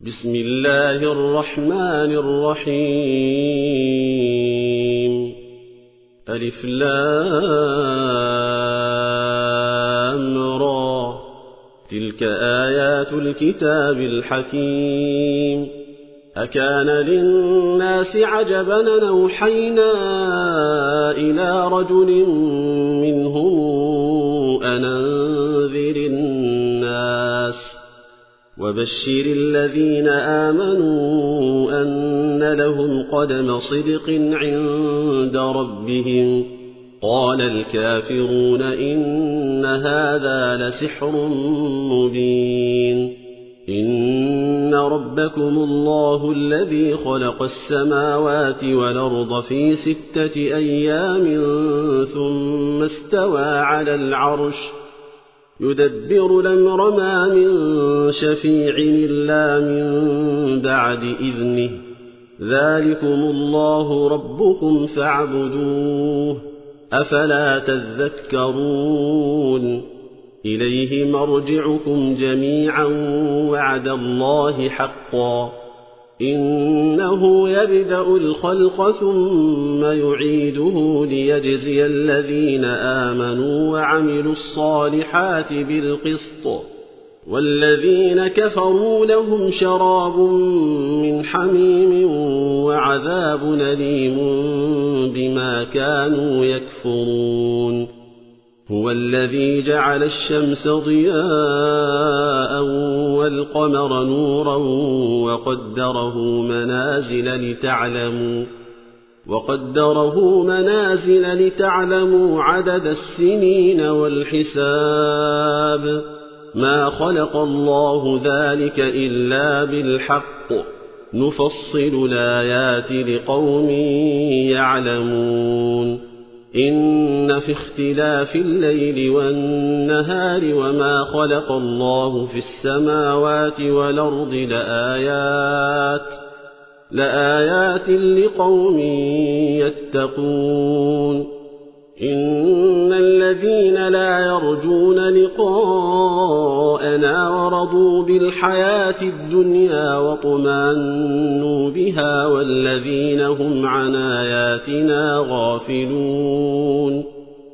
بسم الله الرحمن الرحيم. ألف لام را، تلك آيات الكتاب الحكيم. أكان للناس عجبا أن أوحينا إلى رجل منهم أن أنذر الناس وبشر الذين آمنوا أن لهم قدم صدق عند ربهم. قال الكافرون إن هذا لسحر مبين. إن ربكم الله الذي خلق السماوات والأرض في 6 أيام ثم استوى على العرش يدبر الأمر ما من شفيع إلا من بعد إذنه. ذلكم الله ربكم فاعبدوه أفلا تذكرون. إليه مرجعكم جميعا وعد الله حقا. إنه يبدأ الخلق ثم يعيده ليجزي الذين آمنوا وعملوا الصالحات بالقسط، والذين كفروا لهم شراب من حميم وعذاب أليم بما كانوا يكفرون. هو الذي جعل الشمس ضياء والقمر نورا وقدره منازل لتعلموا عدد السنين والحساب. ما خلق الله ذلك إلا بالحق، نفصل الآيات لقوم يعلمون. إن في اختلاف الليل والنهار وما خلق الله في السماوات والأرض لآيات لقوم يتقون. إن الذين لا يرجون لقاءنا ورضوا بالحياة الدنيا واطمأنوا بها والذين هم عن آياتنا غافلون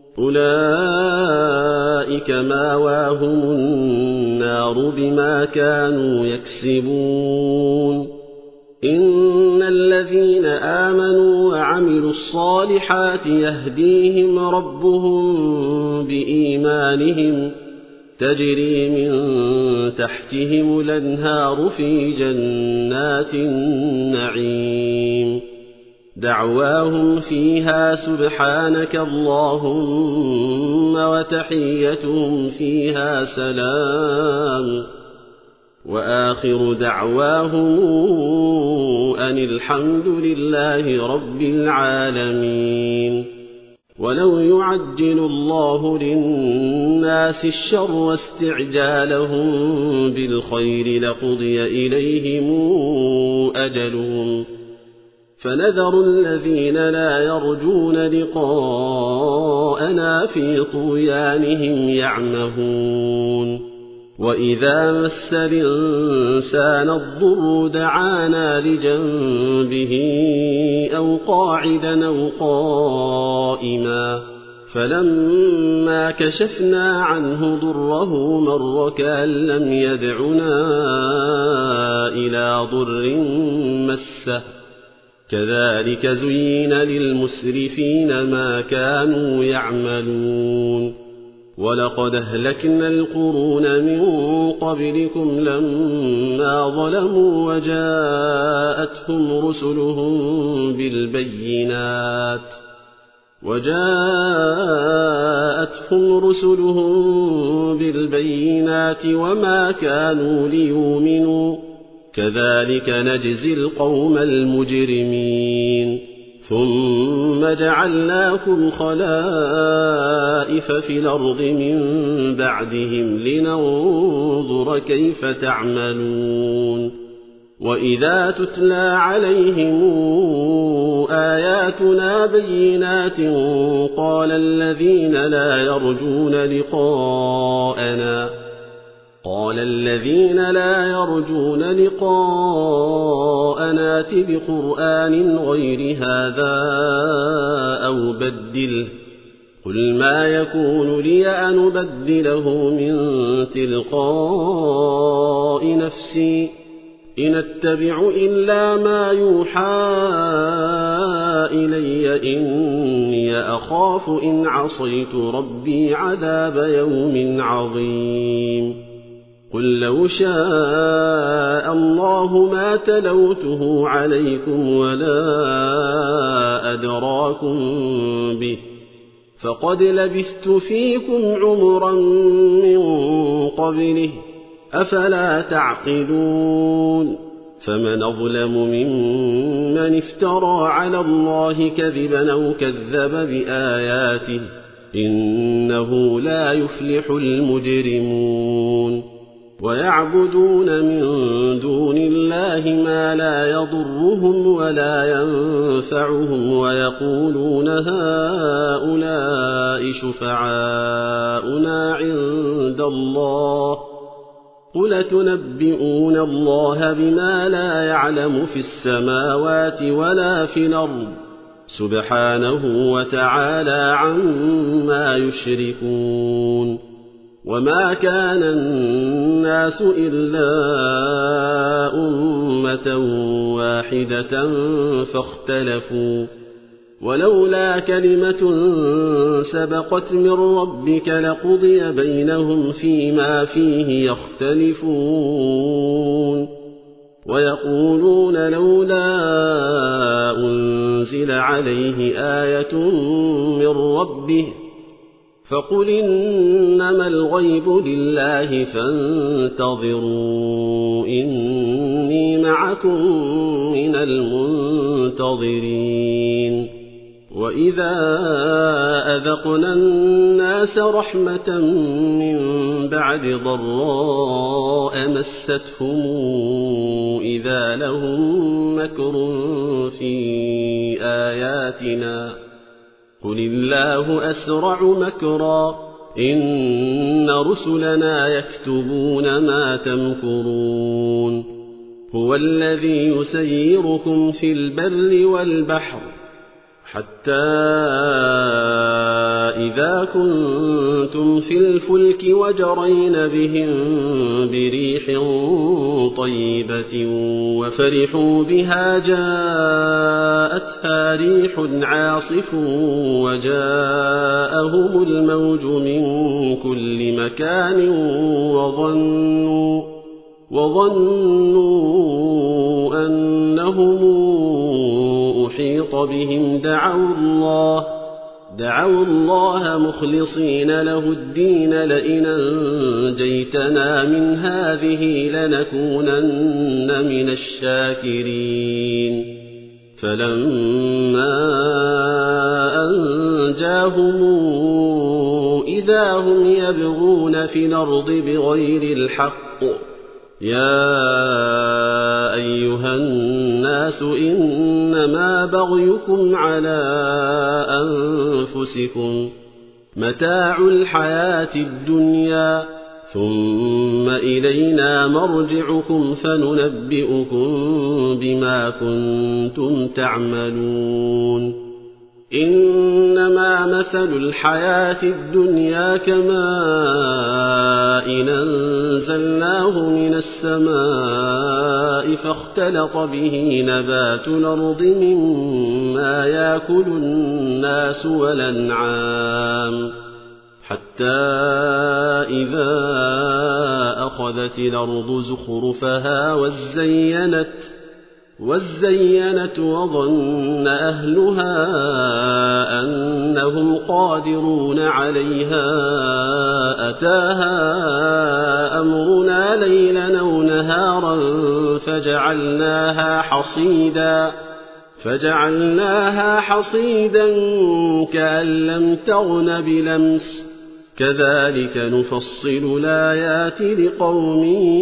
أولئك مأواهم النار بما كانوا يكسبون. إن الذين آمنوا وعملوا الصالحات يهديهم ربهم بإيمانهم تجري من تحتهم الأنهار في جنات النعيم. دعواهم فيها سبحانك اللهم وتحيتهم فيها سلام، وآخر دعواهم أن الحمد لله رب العالمين. ولو يعجل الله للناس الشر واستعجالهم بالخير لقضي إليهم أجلهم، فنذر الذين لا يرجون لقاءنا في طغيانهم يعمهون. وإذا مس الإنسان الضر دعانا لجنبه أو قاعدا أو قائما، فلما كشفنا عنه ضره مر كأن لم يدعنا إلى ضر مسه. كذلك زين للمسرفين ما كانوا يعملون. ولقد أهلكنا القرون من قبلكم لما ظلموا وجاءتهم رسلهم بالبينات وما كانوا ليؤمنوا. كذلك نجزي القوم المجرمين. ثم جعلناكم خلائف في الأرض من بعدهم لننظر كيف تعملون. وإذا تتلى عليهم آياتنا بينات قال الذين لا يرجون لقاءنا قال الذين لا يرجون لقاءنا ائت بقرآن غير هذا أو بدله قل ما يكون لي أن أبدله من تلقاء نفسي إن أتبع إلا ما يوحى إلي إني أخاف إن عصيت ربي عذاب يوم عظيم قل لو شاء الله ما تلوته عليكم ولا أدراكم به فقد لبثت فيكم عمرا من قبله أفلا تعقلون فمن أظلم ممن افترى على الله كذبا أو كذب بآياته إنه لا يفلح المجرمون ويعبدون من دون الله ما لا يضرهم ولا ينفعهم ويقولون هؤلاء شفعاؤنا عند الله قل تنبئون الله بما لا يعلم في السماوات ولا في الأرض سبحانه وتعالى عما يشركون وما كان الناس إلا أمة واحدة فاختلفوا ولولا كلمة سبقت من ربك لقضي بينهم فيما فيه يختلفون ويقولون لولا أنزل عليه آية من ربه فقل إنما الغيب لله فانتظروا إني معكم من المنتظرين وإذا أذقنا الناس رحمة من بعد ضراء مستهم إذا لهم مكر في آياتنا قل الله أسرع مكرا إن رسلنا يكتبون ما تمكرون هو الذي يسيركم في البر والبحر حتى إذا كنتم في الفلك وجرين بهم بريح طيبة وفرحوا بها جاءتها ريح عاصف وجاءهم الموج من كل مكان وظنوا أنهم أحيط بهم دعوا الله مخلصين له الدين لئن أنجيتنا من هذه لنكونن من الشاكرين فلما أنجاهم إذا هم يبغون في الأرض بغير الحق يا أيها الناس إنما بغيكم على أنفسكم متاع الحياة الدنيا ثم إلينا مرجعكم فننبئكم بما كنتم تعملون إنما مثل الحياة الدنيا كماء أنزلناه من السماء فاختلط به نبات الأرض مما يأكل الناس والأنعام حتى إذا أخذت الأرض زخرفها وزينت وظن أهلها أنهم قادرون عليها أتاها أمرنا ليلا أو نهارا فجعلناها حصيدا كأن لم تغن بلمس كذلك نفصل الآيات لقوم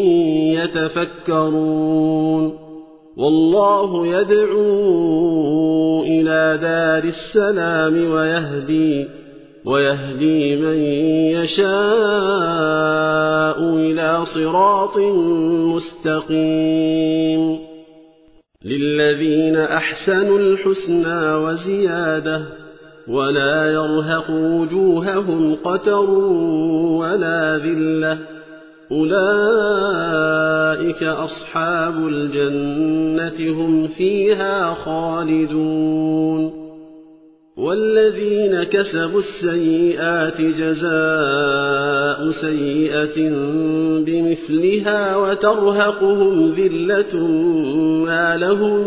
يتفكرون والله يدعو إلى دار السلام ويهدي من يشاء إلى صراط مستقيم للذين أحسنوا الحسنى وزيادة ولا يرهق وجوههم قتر ولا ذلة أولئك أصحاب الجنة هم فيها خالدون والذين كسبوا السيئات جزاء سيئة بمثلها وترهقهم ذلة ما لهم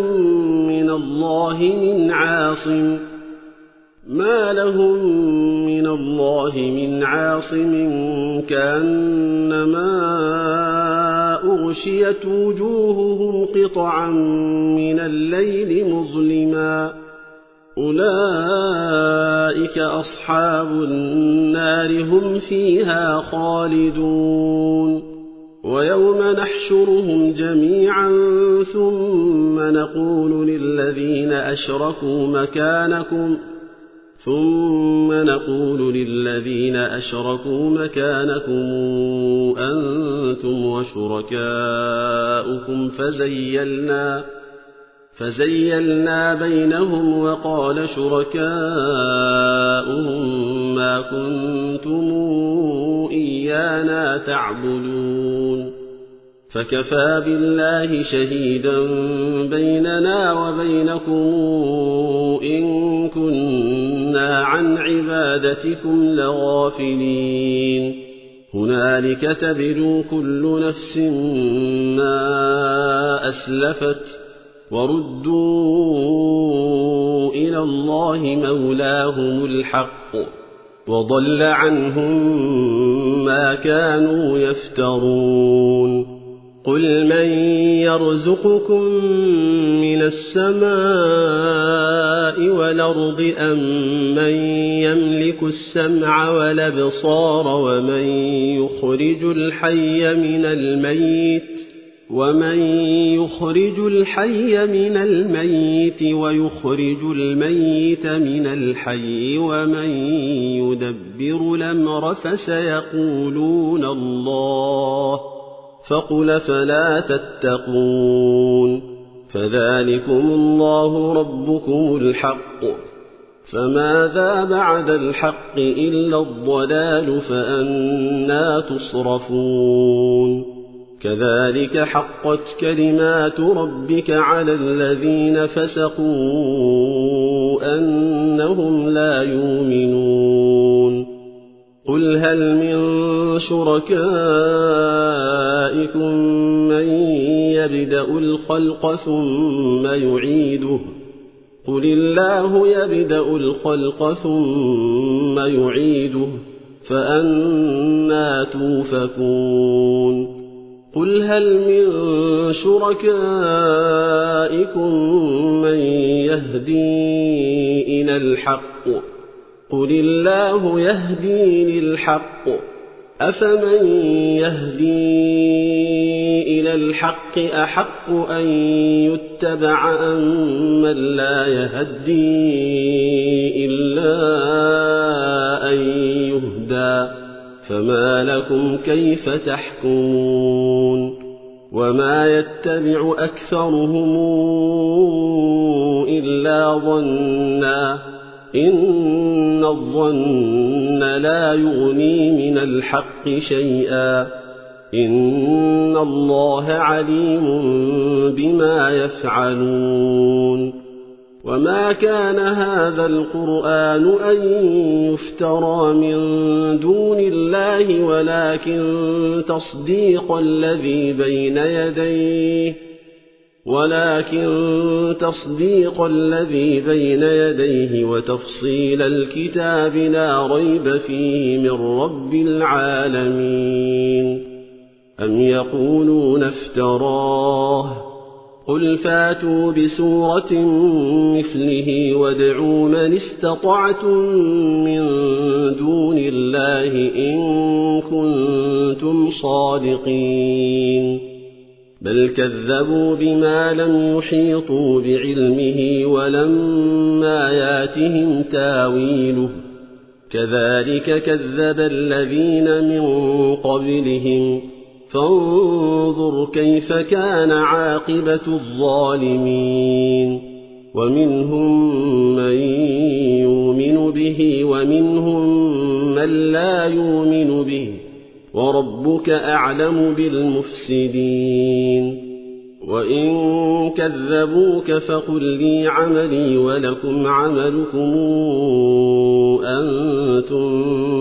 من الله من عاصم كأنما أغشيت وجوههم قطعا من الليل مظلما أولئك أصحاب النار هم فيها خالدون ويوم نحشرهم جميعا ثم نقول للذين أشركوا مكانكم أنتم وشركاؤكم فزيلنا بينهم وقال شركاؤهم ما كنتم إيانا تعبدون فكفى بالله شهيدا بيننا وبينكم إن كنا عن عبادتكم لغافلين هنالك تبلو كل نفس ما أسلفت وردوا إلى الله مولاهم الحق وضل عنهم ما كانوا يفترون قل من يرزقكم من السماء والأرض أم من يملك السمع والأبصار ومن يخرج الحي من الميت ويخرج الميت من الحي ومن يدبر الأمر فسيقولون الله فقل فلا تتقون فذلكم الله ربكم الحق فماذا بعد الحق إلا الضلال فأنى تصرفون كذلك حقت كلمات ربك على الذين فسقوا أنهم لا يؤمنون قل هل من شركائكم من يبدأ الخلق ثم يعيده قل الله يبدأ الخلق ثم يعيده فأنى توفكون قل هل من شركائكم من يهدي إلى الحق قل الله يهدي للحق أفمن يهدي إلى الحق أحق أن يتبع أم من لا يهدي إلا أن يهدى فما لكم كيف تحكمون وما يتبع أكثرهم إلا ظنا إن الظن لا يغني من الحق شيئا إن الله عليم بما يفعلون وما كان هذا القرآن أن يفترى من دون الله ولكن تصديق الذي بين يديه وتفصيل الكتاب لا ريب فيه من رب العالمين أم يقولون افتراه قل فاتوا بسورة مثله وادعوا من استطعتم من دون الله إن كنتم صادقين بل كذبوا بما لم يحيطوا بعلمه ولما ياتهم تاويله كذلك كذب الذين من قبلهم فانظر كيف كان عاقبة الظالمين ومنهم من يؤمن به ومنهم من لا يؤمن به وربك أعلم بالمفسدين وإن كذبوك فقل لي عملي ولكم عملكم أنتم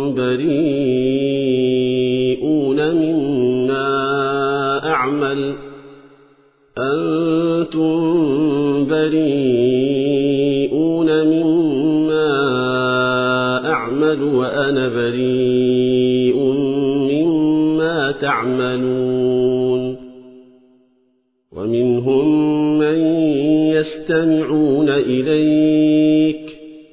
بريئون مما أعمل وأنا بريء مما تعملون ومنهم من يستمعون إليك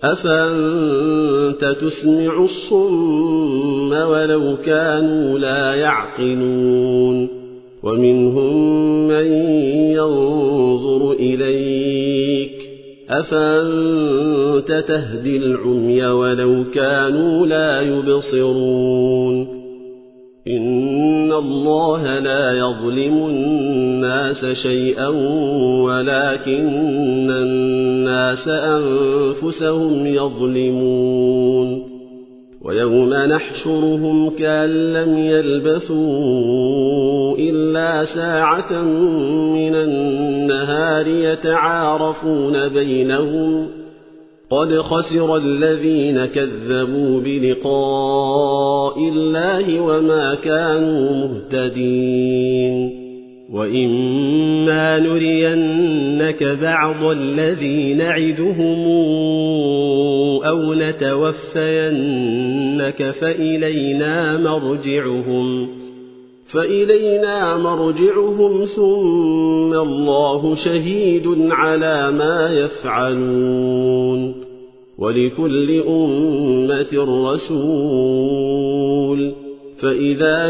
أفأنت تسمع الصم ولو كانوا لا يعقلون ومنهم من ينظر إليك أفأنت تهدي العمي ولو كانوا لا يبصرون إن الله لا يظلم الناس شيئا ولكن الناس أنفسهم يظلمون ويوم نحشرهم كأن لم يلبثوا إلا ساعة من النهار يتعارفون بينهم قد خسر الذين كذبوا بلقاء الله وما كانوا مهتدين وإما نرينك بعض الذي نعدهم أو نتوفينك فإلينا مرجعهم ثم الله شهيد على ما يفعلون ولكل أمة رسول فإذا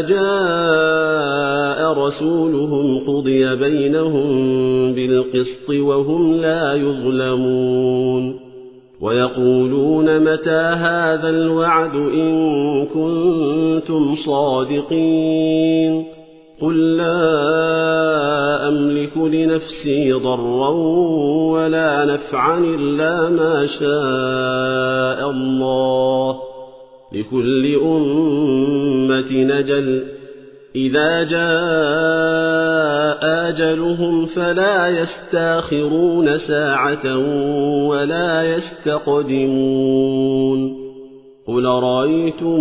جاء رسولهم قضي بينهم بالقسط وهم لا يظلمون ويقولون متى هذا الوعد إن كنتم صادقين قل لا أملك لنفسي ضرا ولا نفعا إلا ما شاء الله لكل أمة نجل إذا جاء أجلهم فلا يستاخرون ساعة ولا يستقدمون قل رأيتم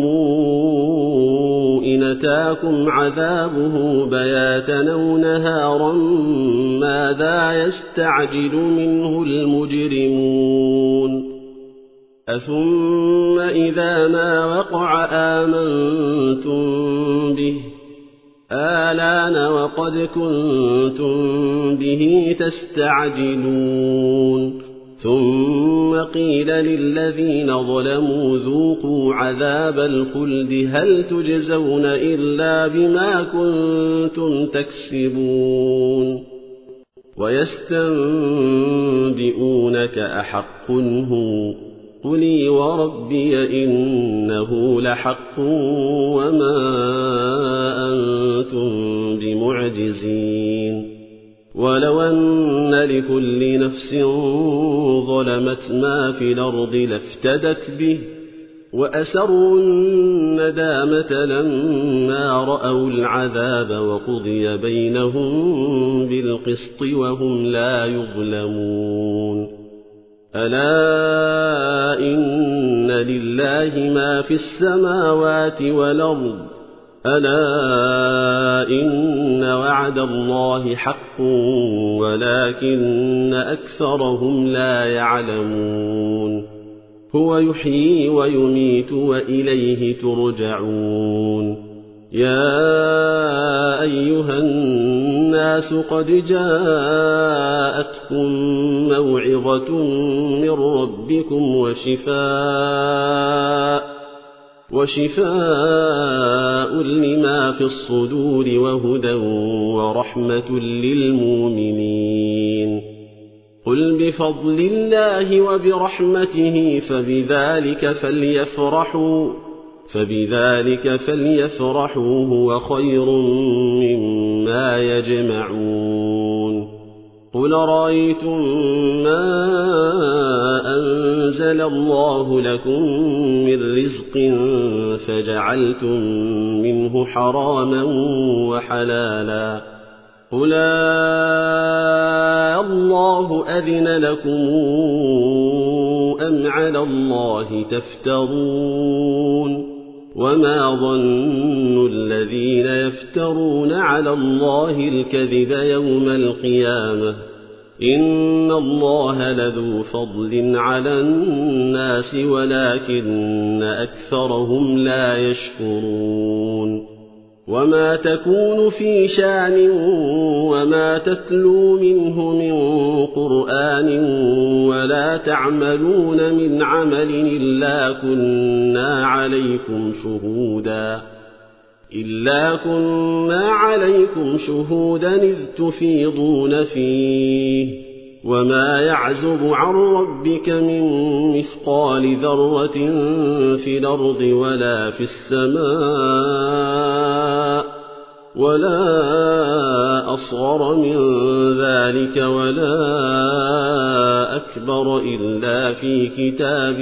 إن أتاكم عذابه بياتا أو نهارا ماذا يستعجل منه المجرمون أثم إذا ما وقع آمنتم به آلان وقد كنتم به تستعجلون ثم قيل للذين ظلموا ذوقوا عذاب الخلد هل تجزون إلا بما كنتم تكسبون ويستنبئونك أحق هو قل وربي إنه لحق وما أنتم بمعجزين ولو أن لكل نفس ظلمت ما في الأرض لافتدت به وأسروا الندامة لما رأوا العذاب وقضي بينهم بالقسط وهم لا يظلمون ألا إن لله ما في السماوات والأرض ألا إن وعد الله حق ولكن أكثرهم لا يعلمون هو يحيي ويميت وإليه ترجعون يا أيها الناس قد جاءتكم موعظة من ربكم وشفاء لما في الصدور وهدى ورحمة للمؤمنين قل بفضل الله وبرحمته فبذلك فليفرحوا هو خير مما يجمعون. قل رأيتم ما أنزل الله لكم من رزق فجعلتم منه حراما وحلالا قل الله أذن لكم أم على الله تفترون وما ظن الذين يفترون على الله الكذب يوم القيامة إن الله لذو فضل على الناس ولكن أكثرهم لا يشكرون. وما تكون في شأن وما تتلو منه من قرآن ولا تعملون من عمل إلا كنا عليكم شهودا إذ تفيضون فيه وما يعزب عن ربك من مثقال ذرة في الأرض ولا في السماء ولا أصغر من ذلك ولا أكبر إلا في كتاب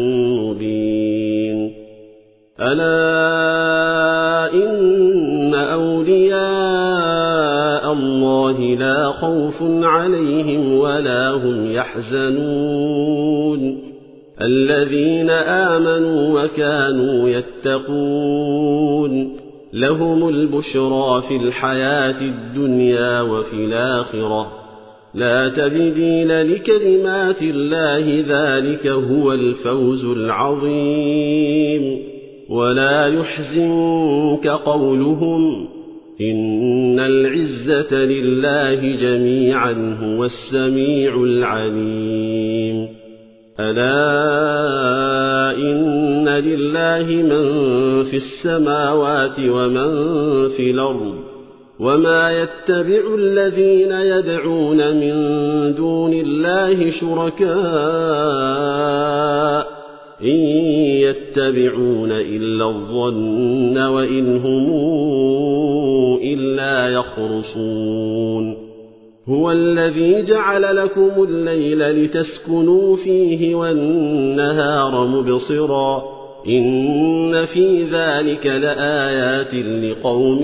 مبين. ألا إن أولياء الله لا خوف عليهم ولا هم يحزنون الذين آمنوا وكانوا يتقون لهم البشرى في الحياة الدنيا وفي الآخرة لا تبديل لكلمات الله ذلك هو الفوز العظيم. ولا يحزنك قولهم إن العزة لله جميعا هو السميع العليم. ألا إن لله من في السماوات ومن في الأرض وما يتبع الذين يدعون من دون الله شركاء إن يتبعون إلا الظن وإن هم إلا يخرصون. هو الذي جعل لكم الليل لتسكنوا فيه والنهار مبصرا إن في ذلك لآيات لقوم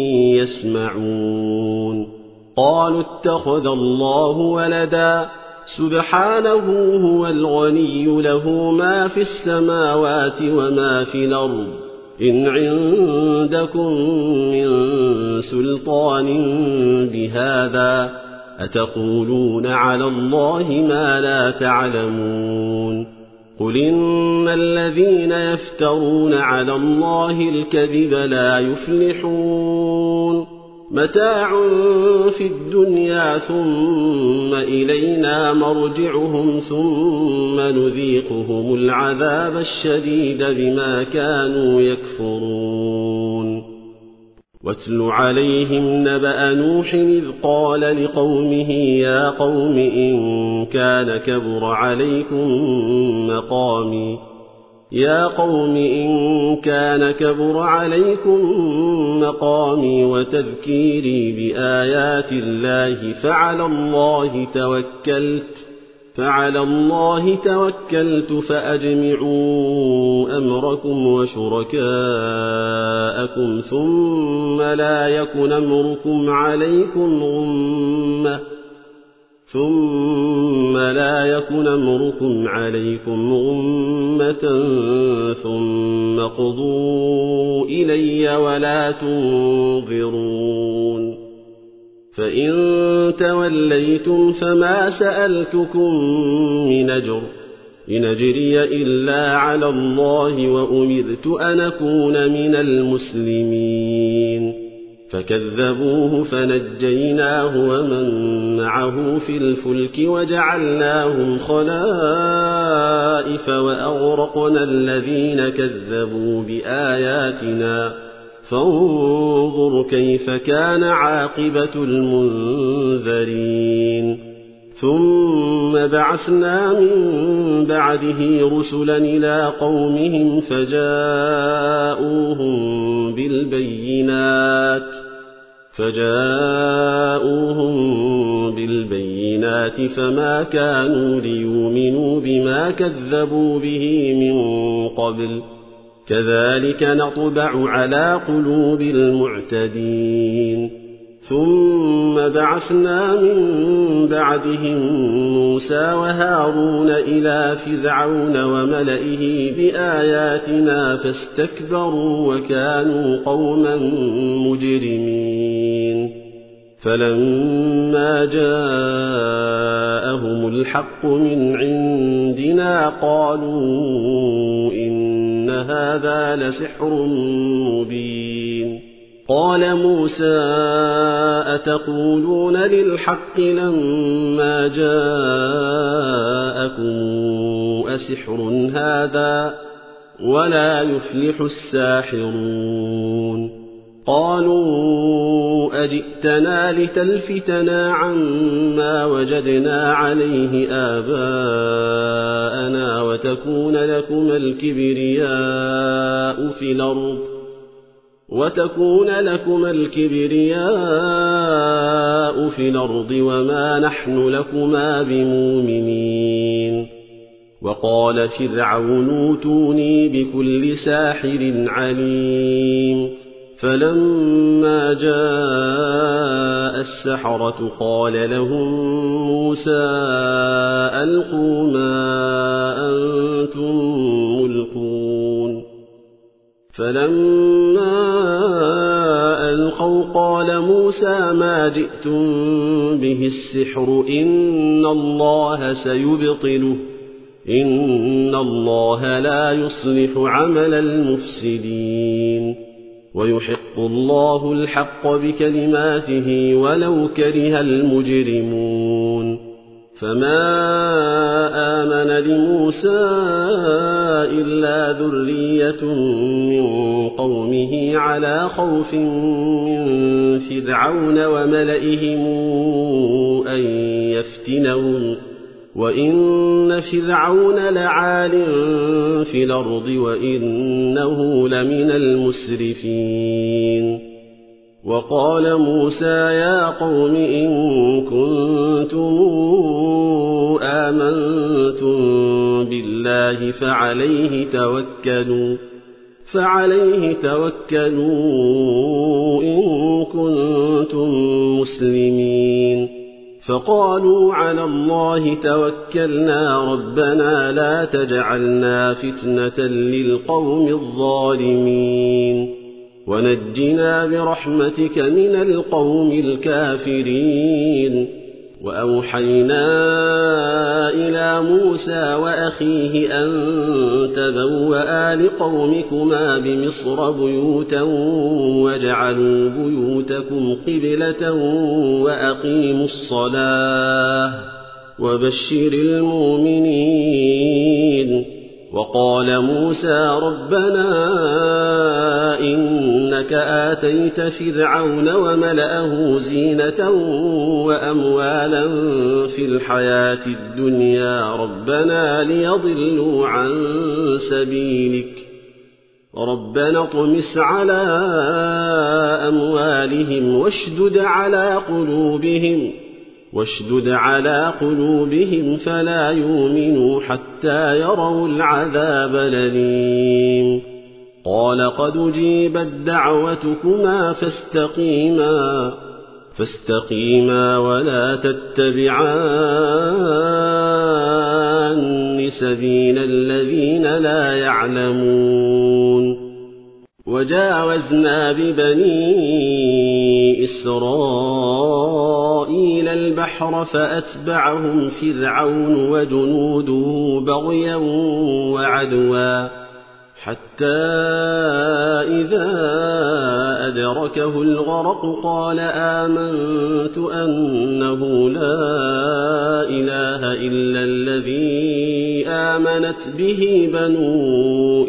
يسمعون. قالوا اتخذ الله ولدا سبحانه هو الغني له ما في السماوات وما في الأرض إن عندكم من سلطان بهذا أتقولون على الله ما لا تعلمون. قل إن الذين يفترون على الله الكذب لا يفلحون متاع في الدنيا ثم إلينا مرجعهم ثم نذيقهم العذاب الشديد بما كانوا يكفرون. واتل عليهم نبأ نوح إذ قال لقومه يا قوم إن كان كبر عليكم مقامي وتذكيري بآيات الله فعلى الله توكلت فأجمعوا أمركم وشركاءكم ثم لا يكن أمركم عليكم غمة ثم قضوا إلي ولا تنظرون. فإن توليتم فما سألتكم من أجر إن أجري إلا على الله وأمرت أن أكون من المسلمين. فكذبوه فنجيناه ومن معه في الفلك وجعلناهم خلائف وأغرقنا الذين كذبوا بآياتنا فانظر كيف كان عاقبة المنذرين. ثم بعثنا من بعده رسلا إلى قومهم فجاءوهم بالبينات فما كانوا ليؤمنوا بما كذبوا به من قبل كذلك نطبع على قلوب المعتدين ثم بعثنا من بعدهم موسى وهارون إلى فرعون وملئه بآياتنا فاستكبروا وكانوا قوما مجرمين فلما جاءهم الحق من عندنا قالوا إن هذا لسحر مبين قال موسى أتقولون للحق لما جاءكم أسحر هذا ولا يفلح الساحرون قالوا أجئتنا لتلفتنا عما وجدنا عليه آباءنا وتكون لكم الكبرياء في الأرض وما نحن لكما بمؤمنين وقال فرعون اوتوني بكل ساحر عليم فلما جاء السحرة قال لهم موسى ألقوا ما أنتم ملقون فلما ألقوا قال موسى ما جئتم به السحر إن الله سيبطله إن الله لا يصلح عمل المفسدين ويحق الله الحق بكلماته ولو كره المجرمون فما آمن لموسى إلا ذرية من قومه على خوف من فرعون وملئهم أن يفتنهم وإن فرعون لعال في الأرض وإنه لمن المسرفين وقال موسى يا قوم إن كنتم آمنتم بالله فعليه توكلوا إن كنتم مسلمين فقالوا على الله توكلنا ربنا لا تجعلنا فتنة للقوم الظالمين ونجنا برحمتك من القوم الكافرين وأوحينا إلى موسى وأخيه أن تبوأ لقومكما بمصر بيوتا واجعلوا بيوتكم قبلة وأقيموا الصلاة وبشر المؤمنين وقال موسى ربنا إنك آتيت فرعون وملأه زينة وأموالا في الحياة الدنيا ربنا ليضلوا عن سبيلك ربنا اطمس على أموالهم واشدد على قلوبهم فلا يؤمنوا حتى يروا العذاب الأليم قال قد أجيبت دعوتكما فاستقيما ولا تتبعان سبيل الذين لا يعلمون وجاوزنا ببني إسرائيل البحر فأتبعهم فرعون وجنوده بغيا وعدوا حتى إذا أدركه الغرق قال آمنت أنه لا إله إلا الذي آمنت به بنو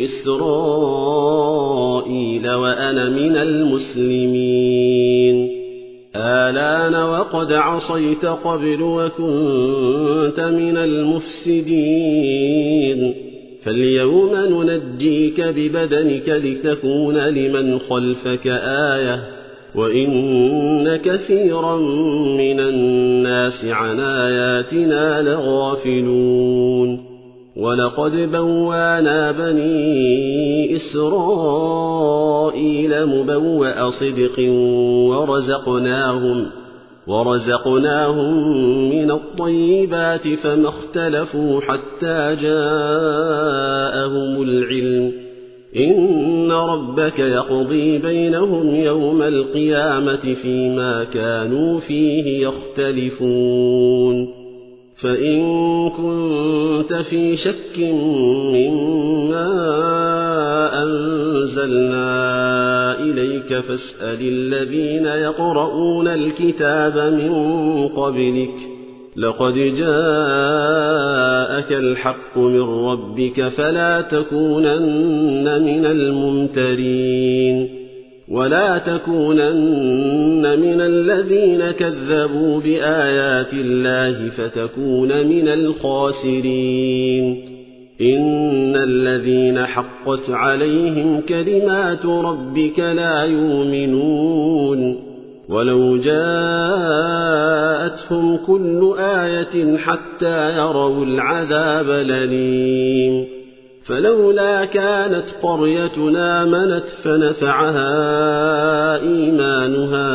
إسرائيل وأنا من المسلمين الآن وقد عصيت قبل وكنت من المفسدين فاليوم ننجيك ببدنك لتكون لمن خلفك آية وإن كثيرا من الناس عن آياتنا لغافلون ولقد بوانا بني إسرائيل مبوأ صدق ورزقناهم من الطيبات فما اختلفوا حتى جاءهم العلم إن ربك يقضي بينهم يوم القيامة فيما كانوا فيه يختلفون فإن كنت في شك مما أنزلنا إليك فاسأل الذين يقرؤون الكتاب من قبلك لقد جاءك الحق من ربك فلا تكونن من الممترين ولا تكونن من الذين كذبوا بآيات الله فتكون من الخاسرين إن الذين حقت عليهم كلمات ربك لا يؤمنون ولو جاءتهم كل آية حتى يروا العذاب الأليم فلولا كانت قريتنا آمنت فنفعها إيمانها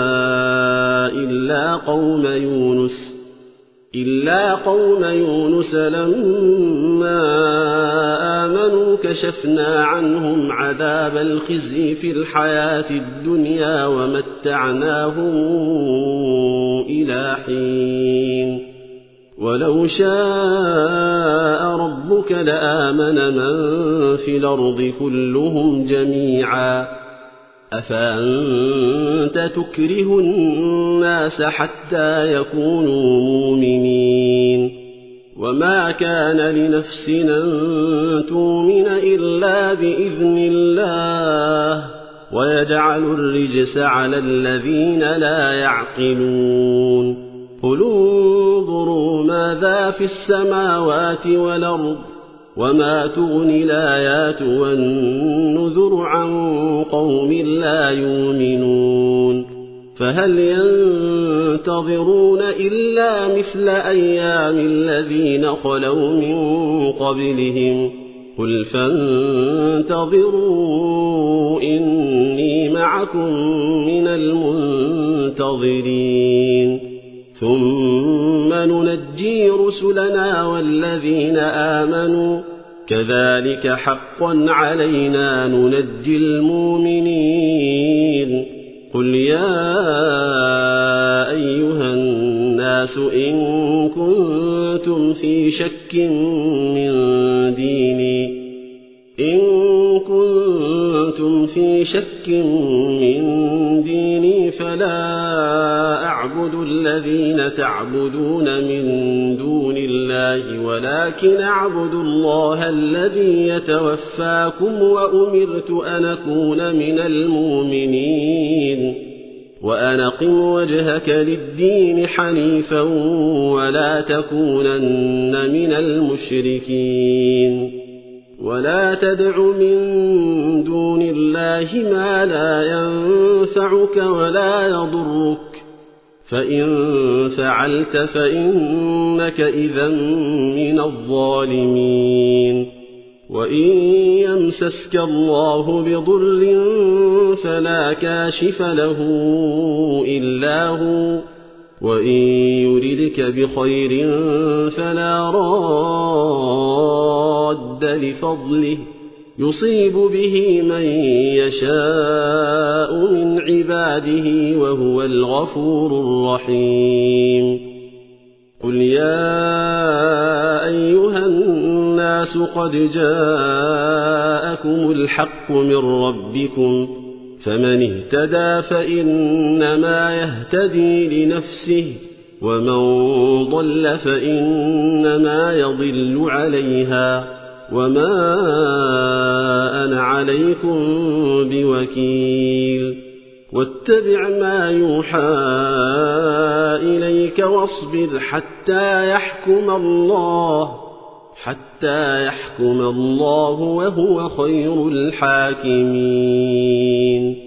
إلا قوم يونس لما آمنوا كشفنا عنهم عذاب الخزي في الحياة الدنيا ومتعناهم إلى حين ولو شاء ربك لآمن من في الأرض كلهم جميعا أفأنت تكره الناس حتى يكونوا مؤمنين وما كان لنفس أن تؤمن إلا بإذن الله ويجعل الرجس على الذين لا يعقلون قل انظروا ماذا في السماوات والأرض وما تغني الآيات والنذر عن قوم لا يؤمنون فهل ينتظرون إلا مثل أيام الذين خلوا من قبلهم قل فانتظروا إني معكم من المنتظرين ثم ننجي رسلنا والذين آمنوا كذلك حقا علينا ننجي المؤمنين قل يا أيها الناس إن كنتم في شك من ديني فلا أعبد الذين تعبدون من دون الله ولكن أعبد الله الذي يتوفاكم وأمرت أن أكون من المؤمنين وأن أقم وجهك للدين حنيفا ولا تكونن من المشركين ولا تدع من دون الله ما لا ينفعك ولا يضرك فإن فعلت فإنك إذا من الظالمين وإن يمسسك الله بضر فلا كاشف له إلا هو وإن يردك بخير فلا راد لفضله يصيب به من يشاء من عباده وهو الغفور الرحيم قل يا أيها الناس قد جاءكم الحق من ربكم فمن اهتدى فإنما يهتدي لنفسه ومن ضل فإنما يضل عليها وما أنا عليكم بوكيل واتبع ما يوحى إليك واصبر حتى يحكم الله وهو خير الحاكمين.